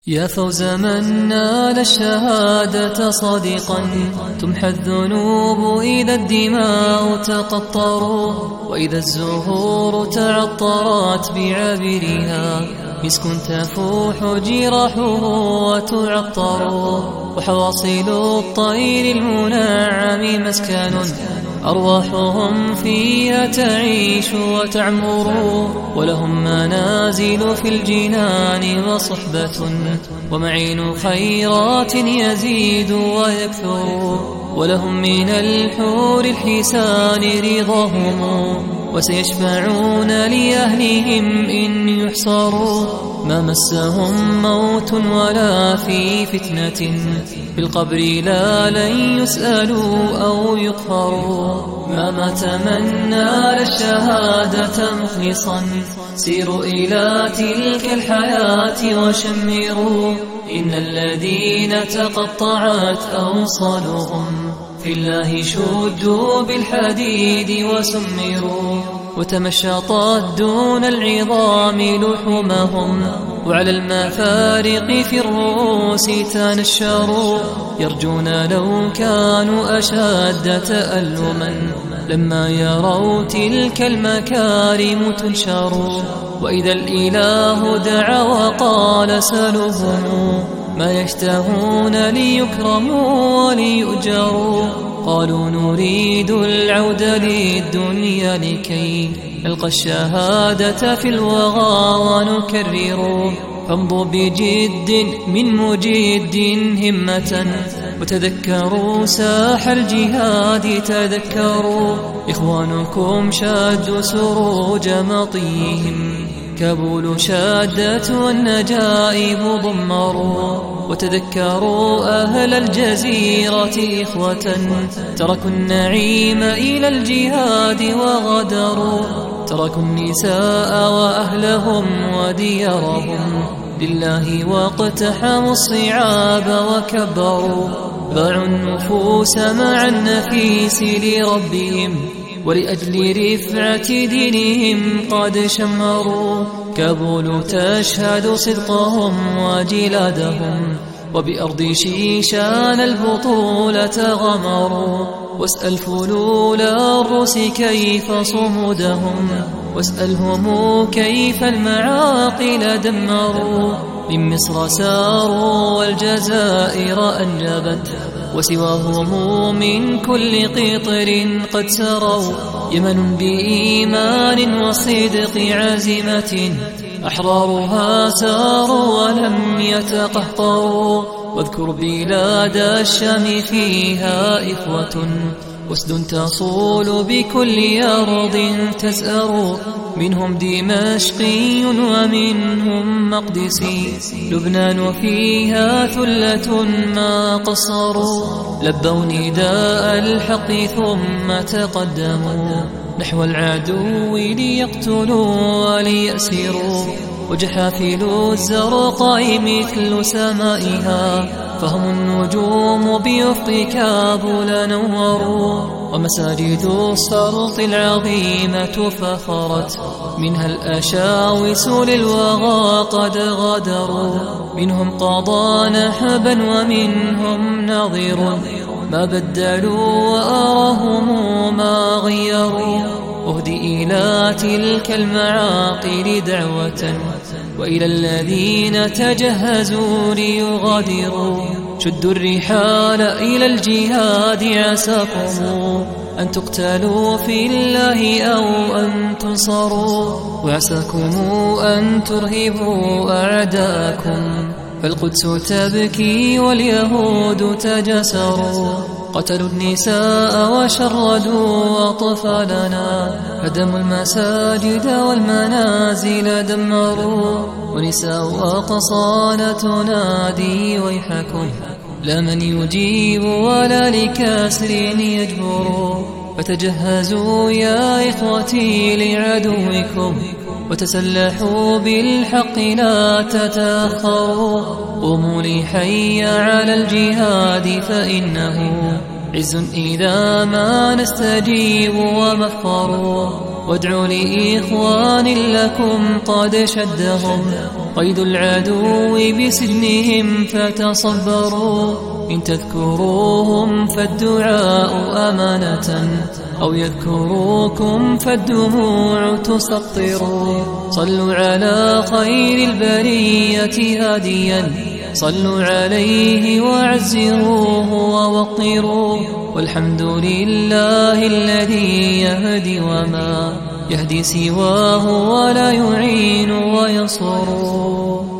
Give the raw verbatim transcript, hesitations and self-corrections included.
يا فوز من نال الشهادة صادقا، تمحى الذنوب إذا الدماء تقطروا، وإذا الزهور تعطرت بعابرها، مسك تفوح جراحه وتعطر، وحواصل الطير المنعم مسكن، أرواحهم فيها تعيش وتعمر، ولهم منازل في الجنان وصحبة، ومعين خيرات يزيد ويكثر، ولهم من الحور الحسان رضاهم، وسيشفعون لأهلهم إن يحصروا، ما مسهم موت ولا في فتنة، في القبر لا لن يسألوا أو يقهروا، ما مات من نال الشهادة مخلصا، سيروا إلى تلك الحياة وشمروا، إن الذين تقطعت أوصالهم في الله شدوا بالحديد وسمروا، وتمشطت دون العظام لحومهم، وعلى المفارق في الرؤوس تنشروا، يرجون لو كانوا أشد تألما، لما يروا تلك المكارم تنشر، وإذا الإله دعا وقال سلهم، ما يشتهون ليكرموا وليؤجروا، قالوا نريد العود للدنيا لكي نلقى الشهادة في الوغى ونكرر، فامضوا بجد من مجد همة، وتذكروا ساح الجهاد تذكروا، إخوانكم شادوا سروج مطيهم، كابول شادت والنجائب ضمروا، وتذكروا أهل الجزيرة إخوة، تركوا النعيم إلى الجهاد وغدروا، تركوا النساء وأهلهم وديارهم لله، واقتحموا الصعاب وكبروا، باعوا النفوس مع النفيس لربهم، ولأجل رفعة دينهم قد شمروا، كابول تشهد صدقهم وجلادهم، وبأرض شيشان البطولة غمروا، واسأل فلول الروس كيف صمودهم، واسألهم كيف المعاقل دمروا، من مصر ساروا والجزائر أنجبت، وسواهم من كل قطر قد سروا، يمن بإيمان وصدق عزيمة، أحرارها ساروا ولم يتقهقروا، واذكر بلاد الشام فيها إخوة، أسد تصول بكل أرض تزأر، منهم دمشقي ومنهم مقدسي، لبنان فيها ثلة ما قصروا، لبوا نداء الحق ثم تقدموا نحو العدو ليقتلوا وليأسروا، وجحافل الزرقاء مثل سمائها، فهم النجوم بأفق كابول نوروا، ومساجد السرط العظيمة فخرت، منها الأشاوس للوغى قد غدروا، منهم قضى نحبا ومنهم نظير، ما بدلوا وأراهم ما غيروا، أهدي إلى تلك المعاقل دعوة، وإلى الذين تجهزوا ليغادروا، شدوا الرحال إلى الجهاد عساكم أن تقتلوا في الله أو أن تنصروا، وعساكم أن ترهبوا أعداءكم، فالقدس تبكي واليهود تجسروا، قتلوا النساء وشردوا أطفالنا، هدموا المساجد والمنازل دمروا، ونساء أقصانا تنادي ويحكم، لا من يجيب ولا لكسر يجبر، فتجهزوا يا إخوتي لعدوكم، وتسلحوا بالحق لا تتأخروا، قوموا لحي على الجهاد فإنه عز إذا ما نستجيب ومفر، وادعوا لإخوان لكم قد شدهم قيد العدو بسجنهم فتصبروا. إن تذكروهم فالدعاء أمانة أو يذكروكم فالدموع تسطر. صلوا على خير البرية هاديا، صلوا عليه وعزروه ووقروه. والحمد لله الذي يهدي وما يهدي سواه ولا يعين وينصر.